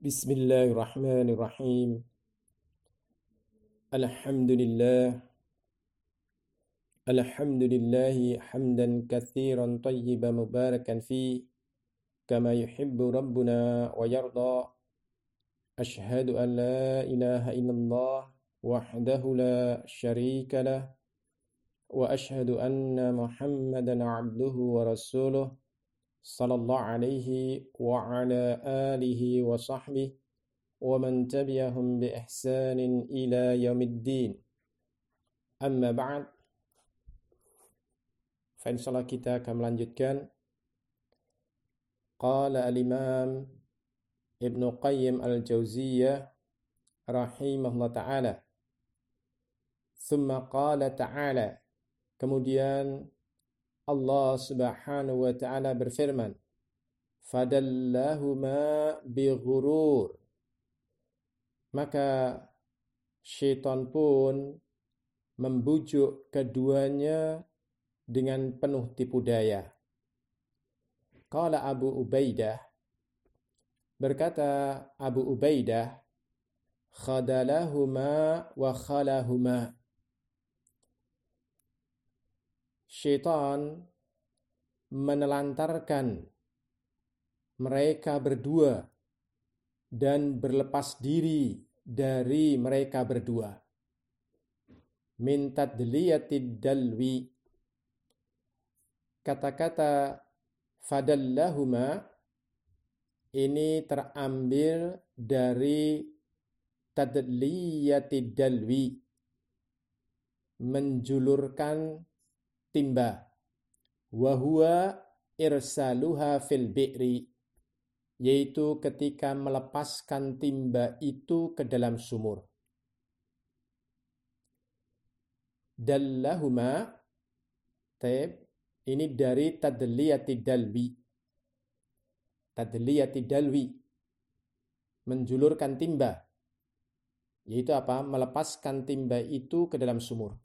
Bismillahirrahmanirrahim. Alhamdulillah. Alhamdulillahi hamdan katsiran tayyiban mubarakan fi kama yuhibbu rabbuna wa yarda. Ashhadu an la ilaha illallah wahdahu la syarika lah wa ashhadu anna Muhammadan abduhu wa rasuluh sallallahu alaihi wa ala alihi wa sahbihi wa man tabi'ahum bi ihsanin ila yaumiddin. Amma ba'd. Insyaallah kita akan melanjutkan qala al-imam Ibnu Qayyim al-Jauziyah rahimahullah ta'ala. Thumma qala ta'ala. Kemudian Allah Subhanahu wa ta'ala berfirman, fadallahuma bighurur. Maka syaitan pun membujuk keduanya dengan penuh tipu daya. Qala Abu Ubaidah, berkata Abu Ubaidah, khadalahuma wa khalahuma. Syaitan menelantarkan mereka berdua dan berlepas diri dari mereka berdua. Min tadliyatid dalwi. Kata-kata fadallahuma ini terambil dari tadliyatid dalwi, menjulurkan timba. Wa huwa irsaluha fil bi'ri, yaitu ketika melepaskan timba itu ke dalam sumur. Dallahuma, ini dari tadliyati dalwi. Tadliyati dalwi, menjulurkan timba, yaitu apa? Melepaskan timba itu ke dalam sumur.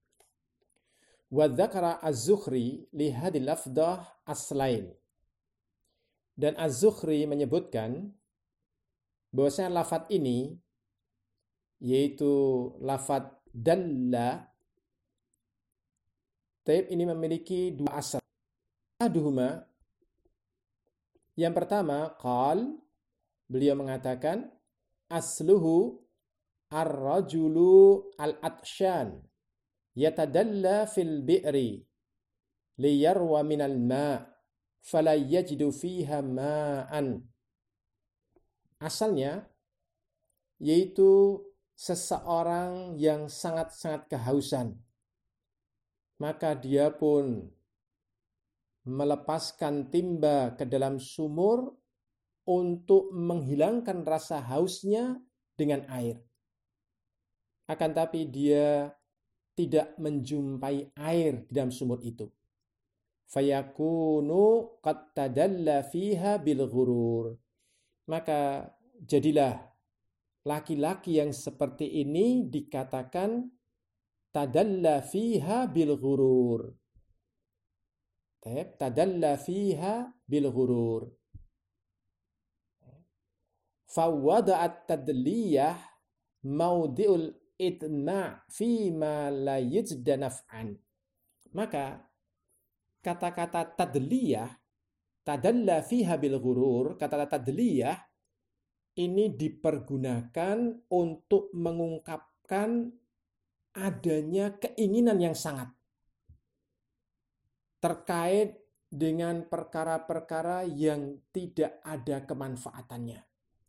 Wa dzakara Az-Zuhri li hadil lafdhah aslain. Dan Az-Zuhri menyebutkan bahwasanya lafadz ini, yaitu lafadz dalla, ini memiliki dua asal. Aduhuma, yang pertama, qal, beliau mengatakan, asluhu ar-rajulu al-atshan yatadalla fil bi'ri liyarwa minal ma' fala yajidu fiha ma'an. Asalnya yaitu seseorang yang sangat-sangat kehausan, maka dia pun melepaskan timba ke dalam sumur untuk menghilangkan rasa hausnya dengan air. Akan tapi dia tidak menjumpai air di dalam sumur itu. Fayakunu qad tadalla fiha bil ghurur. Maka jadilah laki-laki yang seperti ini dikatakan tadalla fiha bil ghurur. Tadalla fiha bil ghurur. Fawada'at tadliyah maudi'ul itma' fi ma la yujda naf'an. Maka kata-kata tadliyah, tadalla fiha bil ghurur, kata-kata tadliyah ini dipergunakan untuk mengungkapkan adanya keinginan yang sangat terkait dengan perkara-perkara yang tidak ada kemanfaatannya.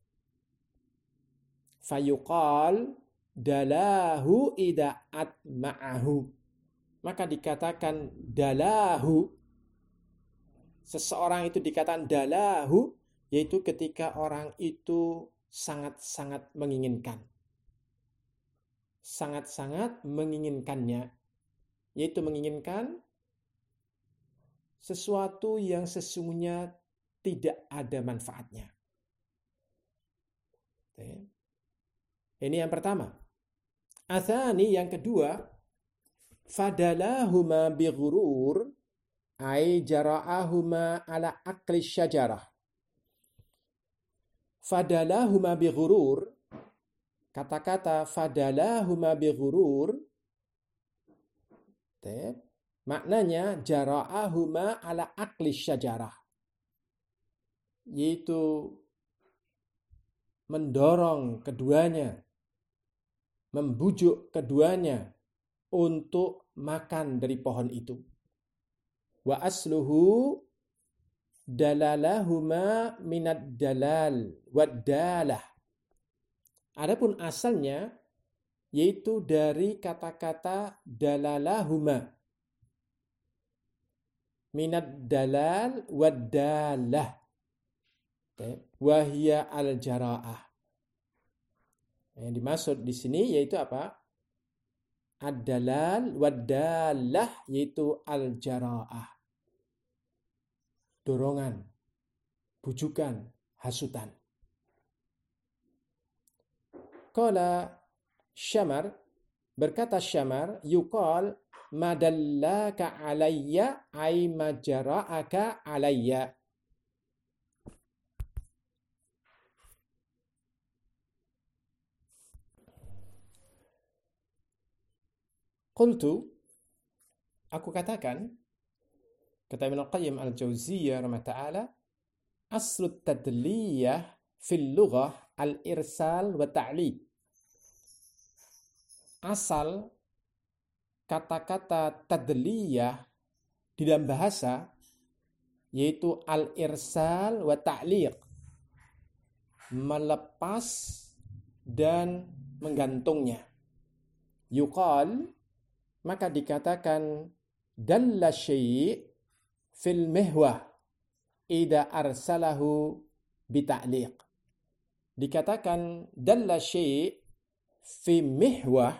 Fayuqal dalahu ida'at ma'ahu. Maka dikatakan dalahu, seseorang itu dikatakan dalahu, yaitu ketika orang itu sangat-sangat menginginkan. Sangat-sangat menginginkannya, yaitu menginginkan sesuatu yang sesungguhnya tidak ada manfaatnya. Ini yang pertama. Atsani, yang kedua, fadalahuma bighurur ay jara'ahuma ala akli syajarah Fadalahuma bighurur, kata-kata fadalahuma bighurur, maknanya jara'ahuma ala akli syajarah, yaitu mendorong keduanya, membujuk keduanya untuk makan dari pohon itu. Wa asluhu dalalahuma minad dalal wad dalah. Adapun asalnya yaitu dari kata-kata dalalahuma, minad dalal wad dalah, wa hiya al-jara'ah. Yang dimaksud di sini yaitu apa? Ad-dalal wad-dalah, yaitu al-jara'ah. Dorongan, bujukan, hasutan. Qala Syamar, berkata Syamar, yuqal madallaka alayya ay majara'aka alayya. Qultu, aku katakan, kata Ibnu Qayyim al-Jauziyah rahimahullah ta'ala, aslu tadliyah fil lughah al-irsal wa ta'liq. Asal kata-kata tadliyah di dalam bahasa yaitu al-irsal wa ta'liq, melepas dan menggantungnya. Yuqal, maka dikatakan dalla syai' fil mihwah idza arsalahu bita'liq. Dikatakan dalla syai' fi mihwah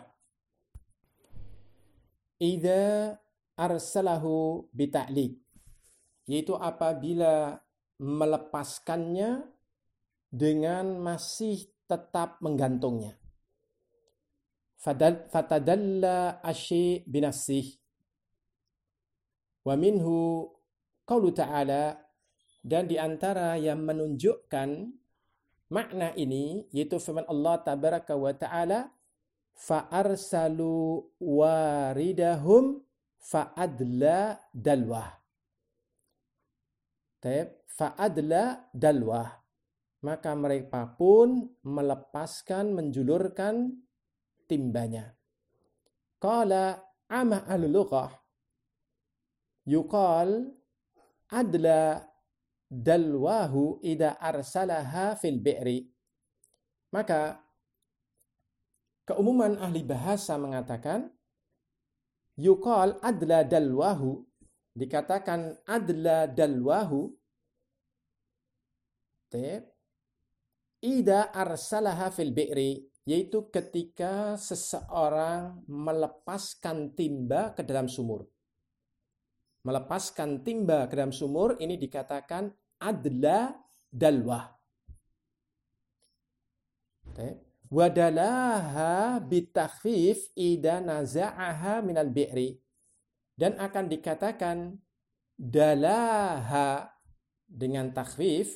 idza arsalahu bita'liq, yaitu apabila melepaskannya dengan masih tetap menggantungnya. Fatadalla asy binafsih. Wa minhu qaulu ta'ala, dan di antara yang menunjukkan makna ini yaitu firman Allah tabaraka wa ta'ala, fa arsalu waridahum fa adla dalwah. Fa adla dalwah, maka mereka pun melepaskan, menjulurkan timbanya. Qala ama ahlul lughah yuqal adla dalwahu idza arsalaha fil bi'ri. Maka keumuman ahli bahasa mengatakan yuqal adla dalwahu, dikatakan adla dalwahu idza arsalaha fil bi'ri, yaitu ketika seseorang melepaskan timba ke dalam sumur. Melepaskan timba ke dalam sumur ini dikatakan adla dalwah. Wadalaha bitakhfif idza naza'aha minal bi'ri, dan akan dikatakan dalaha dengan takhfif.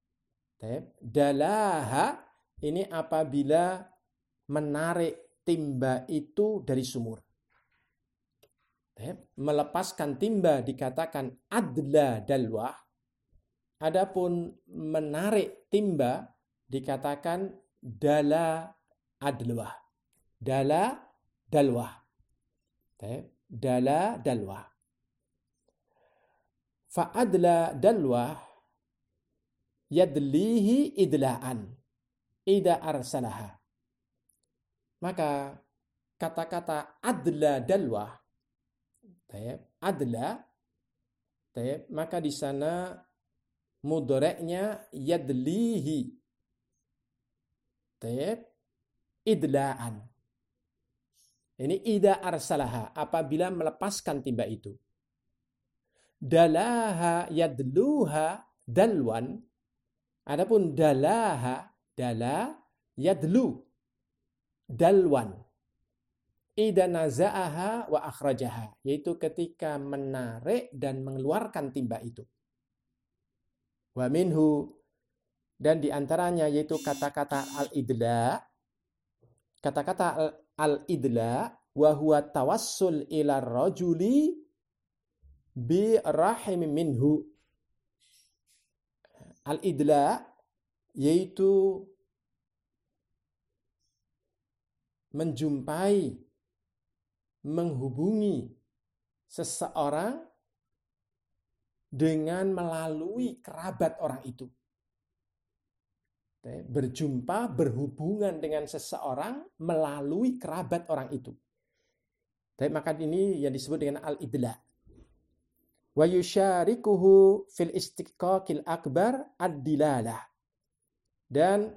Dalaha ini apabila menarik timba itu dari sumur. Melepaskan timba dikatakan adla dalwah. Adapun menarik timba dikatakan dala adlwah. Dala dalwah. Dala dalwah. Fa adla dalwah yadlihi idla'an idza arsalaha. Maka kata-kata adla dalwah, adla, maka di sana mudhari'nya yadlihi, idla'an. Ini idza arsalaha, apabila melepaskan timba itu. Dalaha yadluha dalwan. Adapun dalaha, dala yadlu dalwan idza naza'aha wa akhrajaha, yaitu ketika menarik dan mengeluarkan timba itu. Wa minhu, Dan di antaranya yaitu kata-kata al-idla. Kata-kata al-idla wa huwa tawassul ila rajuli bi rahim minhu. Al-idla yaitu menjumpai, menghubungi seseorang dengan melalui kerabat orang itu. Berjumpa, berhubungan dengan seseorang melalui kerabat orang itu. Maka ini yang disebut dengan al-idla. Wa yusyarikuhu fil istiqaqil akbar ad-dilalah. Dan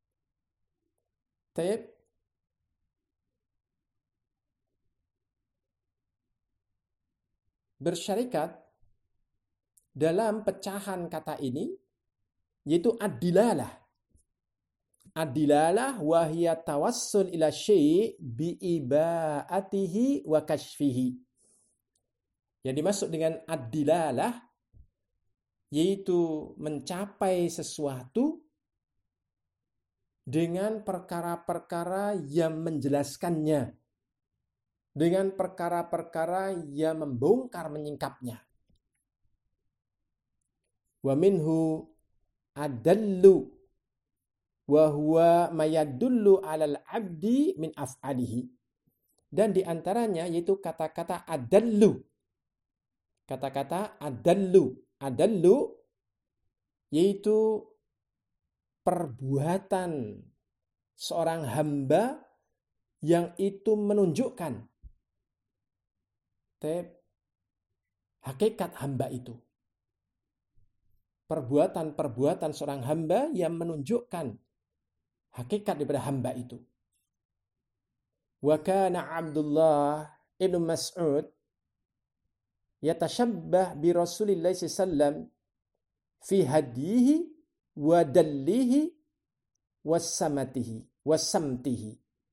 bersyarikat dalam pecahan kata ini yaitu ad-dilalah. Ad-dilalah wa hiya tawassul ila syai' bi ibaatihi wa kashfihi. Yang dimaksud dengan ad-dilalah yaitu mencapai sesuatu dengan perkara-perkara yang menjelaskannya, dengan perkara-perkara yang membongkar menyingkapnya. Wa minhu adallu wa huwa mayadullu 'alal 'abdi min af'alihi. Dan di antaranya yaitu kata-kata adallu. Kata-kata adallu. Adallu yaitu perbuatan seorang hamba yang itu menunjukkan hakikat hamba itu. Perbuatan-perbuatan seorang hamba yang menunjukkan hakikat daripada hamba itu. Wa kana Abdullah ibn Mas'ud yatashabbah bi Rasulillah sallallahu fi hadihi wa dallihi wasamtihi.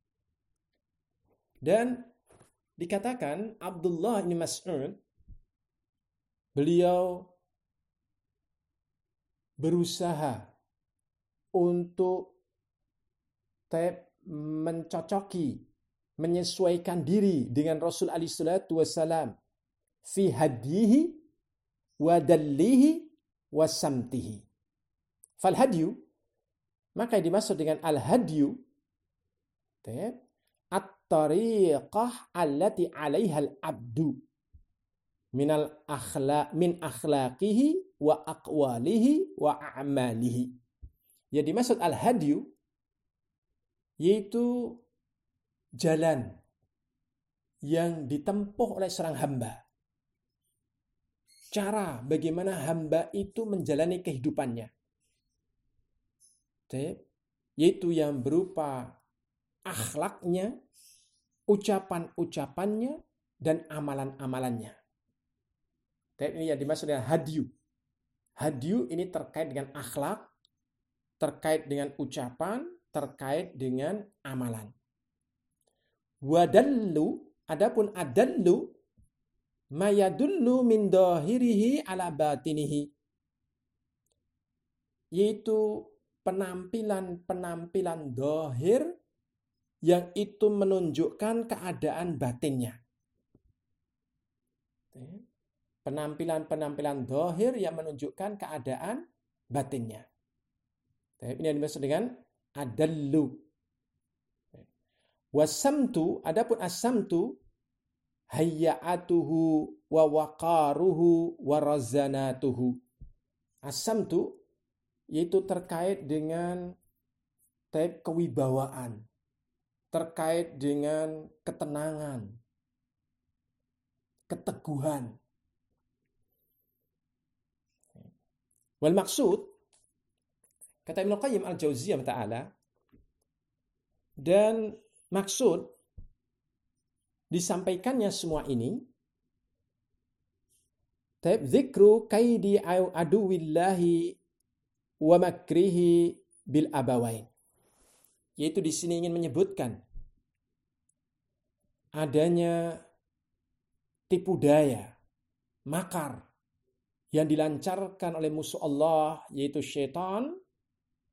Dan dikatakan Abdullah bin Mas'ud beliau berusaha untuk mencocoki, menyesuaikan diri dengan Rasul alaihi salatu wasalam fi hadihi wa dallihi wasamtihi. Fal hadyu, maka yang dimaksud dengan al-hadyu at-tariqah allati 'alaiha al-'abdu min akhlaqihi wa aqwalihi wa a'malihi. Yang dimaksud al-hadyu yaitu jalan yang ditempuh oleh seorang hamba. Cara bagaimana hamba itu menjalani kehidupannya. Yaitu yang berupa akhlaknya, ucapan-ucapannya, dan amalan-amalannya. Ini yang dimaksud dengan hadyu. Hadyu ini terkait dengan akhlak, terkait dengan ucapan, terkait dengan amalan. Wadallu, adapun adallu, mayadullu min dhahirihi ala batinihi. Yaitu penampilan-penampilan dhahir yang itu menunjukkan keadaan batinnya. Penampilan-penampilan dhahir yang menunjukkan keadaan batinnya. Ini yang dimaksud dengan adallu. Wasamtu, adapun asamtu, hayya'atuhu wa waqaruhu wa razanatuhu. Asamtu yaitu terkait dengan kewibawaan, terkait dengan ketenangan, keteguhan. Wal maksud, kata Ibnu Qayyim al-Jauziyah ta'ala, dan maksud disampaikannya semua ini dzikru kaidi aduwillahi wa makrihi bil abawain. Yaitu di sini ingin menyebutkan adanya tipu daya, makar yang dilancarkan oleh musuh Allah yaitu syaitan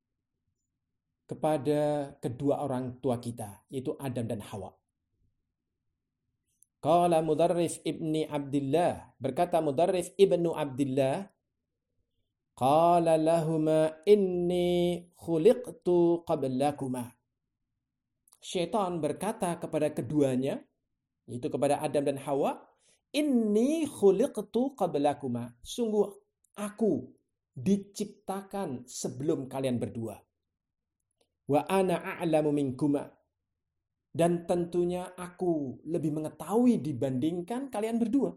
kepada kedua orang tua kita, yaitu Adam dan Hawa. Qala Mudarrif ibni Abdillah, berkata Mudarrif ibnu Abdillah, qala lahuma inni khuliqtu qablakuma. Syaitan berkata kepada keduanya, yaitu kepada Adam dan Hawa, inni khuliqtu qablakuma. Sungguh aku diciptakan sebelum kalian berdua. Wa ana a'lamu minkuma. Dan tentunya aku lebih mengetahui dibandingkan kalian berdua.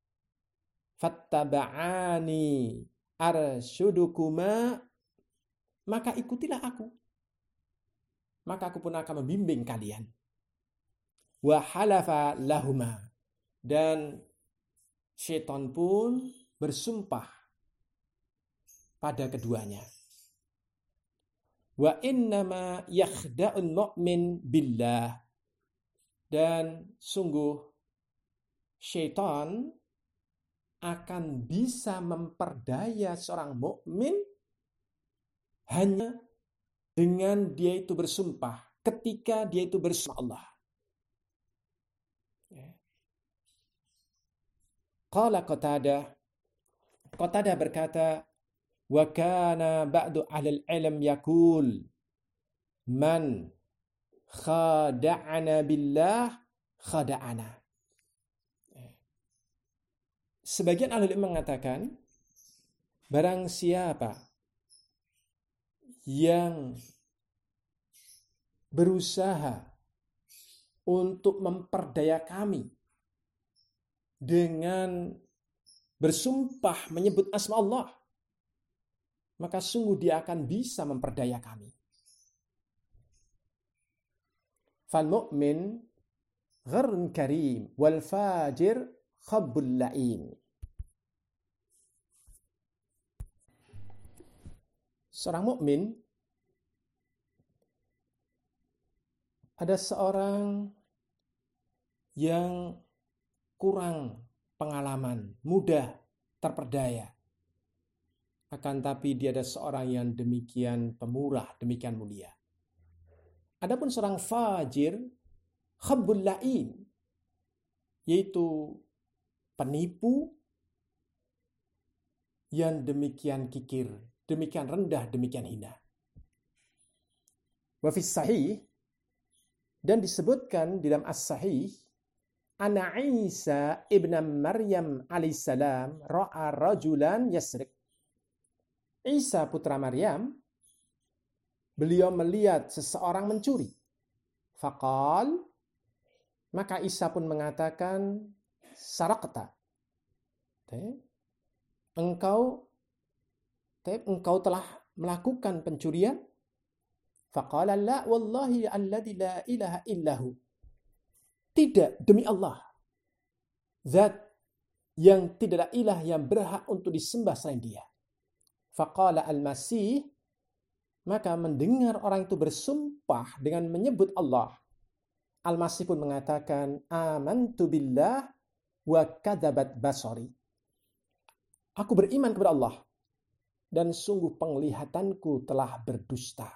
Fattaba'ani arsyudukuma, maka ikutilah aku. Maka aku pun akan membimbing kalian. Wa halafa lahuma, dan syaitan pun bersumpah pada keduanya. Wa innama yakhda'un mu'min billah, dan sungguh syaitan akan bisa memperdaya seorang mukmin hanya dengan dia itu bersumpah, ketika dia itu bersumpah Allah. Qala Qatadah berkata, wa kana ba'du ahlil ilm yakul man khada'ana billah khada'ana. Sebagian ahli ilmu mengatakan, barang siapa yang berusaha untuk memperdaya kami dengan bersumpah menyebut asma Allah, maka sungguh dia akan bisa memperdaya kami. Fal mu'min gharun karim wal fajir khabbul la'in. Seorang mukmin, ada seorang yang kurang pengalaman, mudah terperdaya. Akan tapi dia ada seorang yang demikian pemurah, demikian mulia. Adapun seorang fajir, khabbul la'in, yaitu penipu yang demikian kikir, demikian rendah, demikian hina. Wa fis sahih, dan disebutkan di dalam as-sahih, anna Isa ibn Maryam alaihissalam ra'a rajulan yasrik. Isa putra Maryam, beliau melihat seseorang mencuri. Faqal, maka Isa pun mengatakan, sarakta, engkau telah melakukan pencurian? Faqala la wallahi alladzi la ilaha illahu. Tidak, demi Allah, zat yang tidak ada ilah yang berhak untuk disembah selain dia. Faqala al-Masih, maka mendengar orang itu bersumpah dengan menyebut Allah, Al-Masih pun mengatakan, amantu billah wa kadzabat basari. Aku beriman kepada Allah, dan sungguh penglihatanku telah berdusta.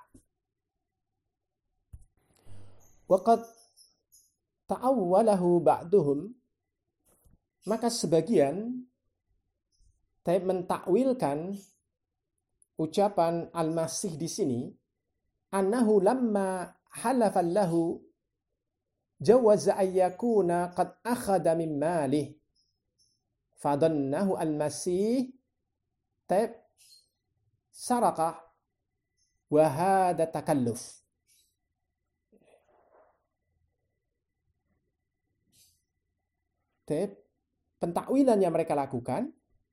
Waqad ta'awwalahu ba'duhum, maka sebagian mentakwilkan ucapan Al-Masih di sini, annahu lamma halafan lahu jawaza ayyakuna qad akhada min malih, fadannahu Al-Masih saraqah wa hadha takalluf. Pentakwilan yang mereka lakukan,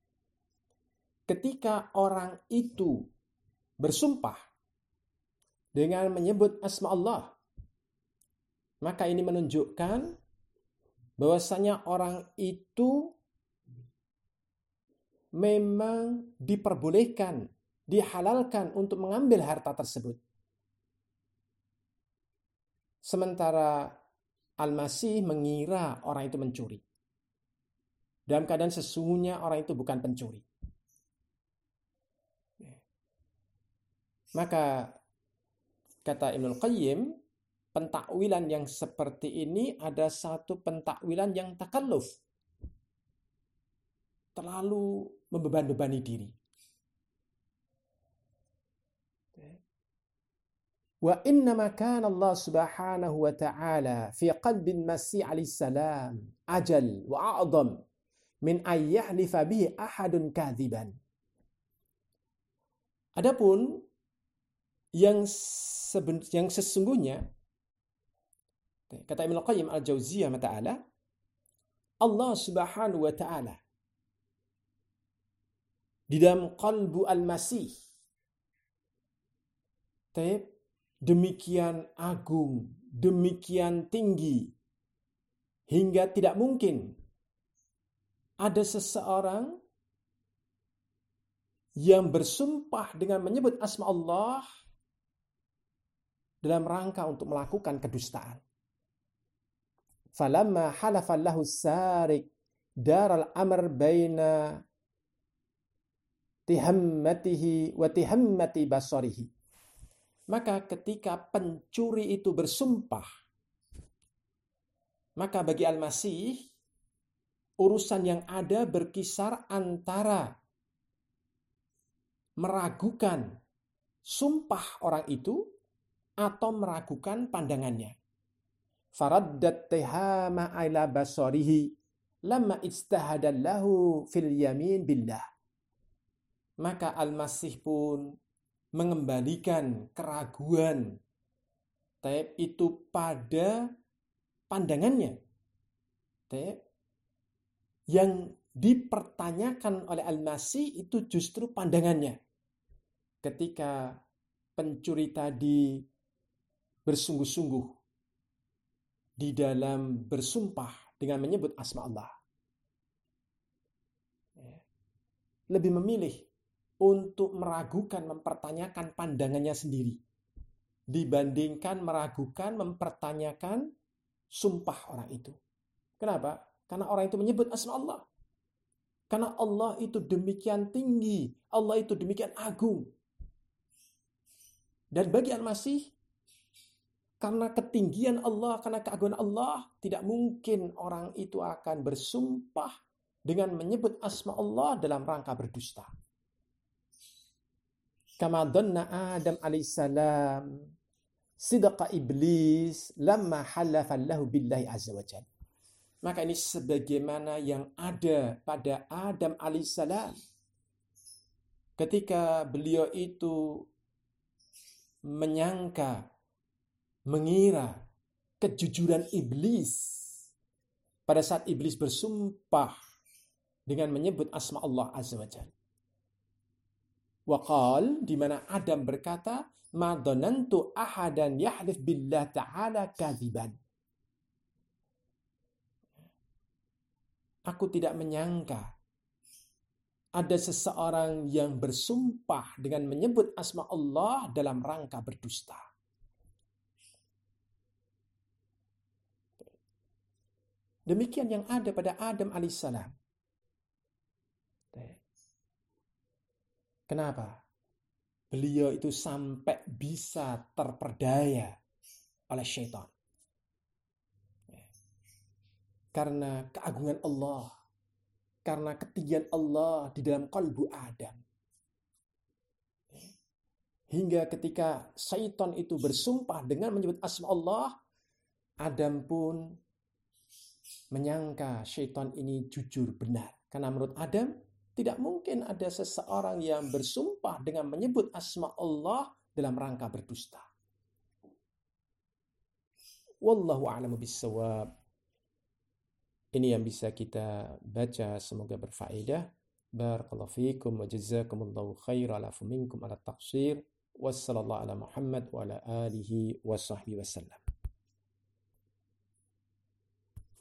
ketika orang itu bersumpah dengan menyebut asma Allah, maka ini menunjukkan bahwasanya orang itu memang diperbolehkan, dihalalkan untuk mengambil harta tersebut. Sementara Al-Masih mengira orang itu mencuri, dalam keadaan sesungguhnya orang itu bukan pencuri. Maka kata Ibnul Qayyim, pentakwilan yang seperti ini ada satu pentakwilan yang takalluf, terlalu membeban-bebani diri. Wa innama kana Allah subhanahu wa ta'ala fi qalbin Masih alaihi salam ajal wa a'zam min ayyahlifa bihi ahadun kadziban. Adapun yang sesungguhnya, kata Ibnu Qayyim al-Jauziyah ta'ala, Allah subhanahu wa ta'ala di dalam qalbu al-Masih demikian agung, demikian tinggi, hingga tidak mungkin ada seseorang yang bersumpah dengan menyebut asma Allah dalam rangka untuk melakukan kedustaan. Falamma halafa lahu sarik daral amr baina tihammatihi wa tihammati basarihi. Maka ketika pencuri itu bersumpah, maka bagi Al-Masih, urusan yang ada berkisar antara meragukan sumpah orang itu atau meragukan pandangannya. Faraddat tihama ila basarihi lamma ijtahadallahu fil yamin billah. Maka Al-Masih pun mengembalikan keraguan itu pada pandangannya. Yang dipertanyakan oleh Al-Masih itu justru pandangannya. Ketika pencuri tadi bersungguh-sungguh di dalam bersumpah dengan menyebut asma Allah, lebih memilih untuk meragukan, mempertanyakan pandangannya sendiri dibandingkan meragukan, mempertanyakan sumpah orang itu. Kenapa? Karena orang itu menyebut asma Allah. Karena Allah itu demikian tinggi, Allah itu demikian agung. Dan bagi Al-Masih, karena ketinggian Allah, karena keagungan Allah, tidak mungkin orang itu akan bersumpah dengan menyebut asma Allah dalam rangka berdusta. Kama dhanna Adam alaihissalam sidqa iblis lamma halafa lahu billahi azza wa jalla. Maka ini sebagaimana yang ada pada Adam alaihissalam ketika beliau itu menyangka, mengira kejujuran iblis pada saat iblis bersumpah dengan menyebut asma Allah azza wa jalla. Waqal, di mana Adam berkata, ma dhanantu ahadan yahlif billah ta'ala kadziban. Aku tidak menyangka ada seseorang yang bersumpah dengan menyebut asma Allah dalam rangka berdusta. Demikian yang ada pada Adam alaihissalam. Kenapa? Beliau itu sampai bisa terperdaya oleh syaitan. Karena keagungan Allah, karena ketinggian Allah di dalam kalbu Adam. Hingga ketika syaitan itu bersumpah dengan menyebut asma Allah, Adam pun menyangka syaitan ini jujur benar. Karena menurut Adam, tidak mungkin ada seseorang yang bersumpah dengan menyebut asma Allah dalam rangka berdusta. Wallahu a'lamu bissawab. Ini yang bisa kita baca, semoga berfaedah. Barakallahu fiikum wa jazakumullahu khairan ala minkum ala taqsir. Wassallallahu ala Muhammad wa ala alihi wa sahbihi wasallam.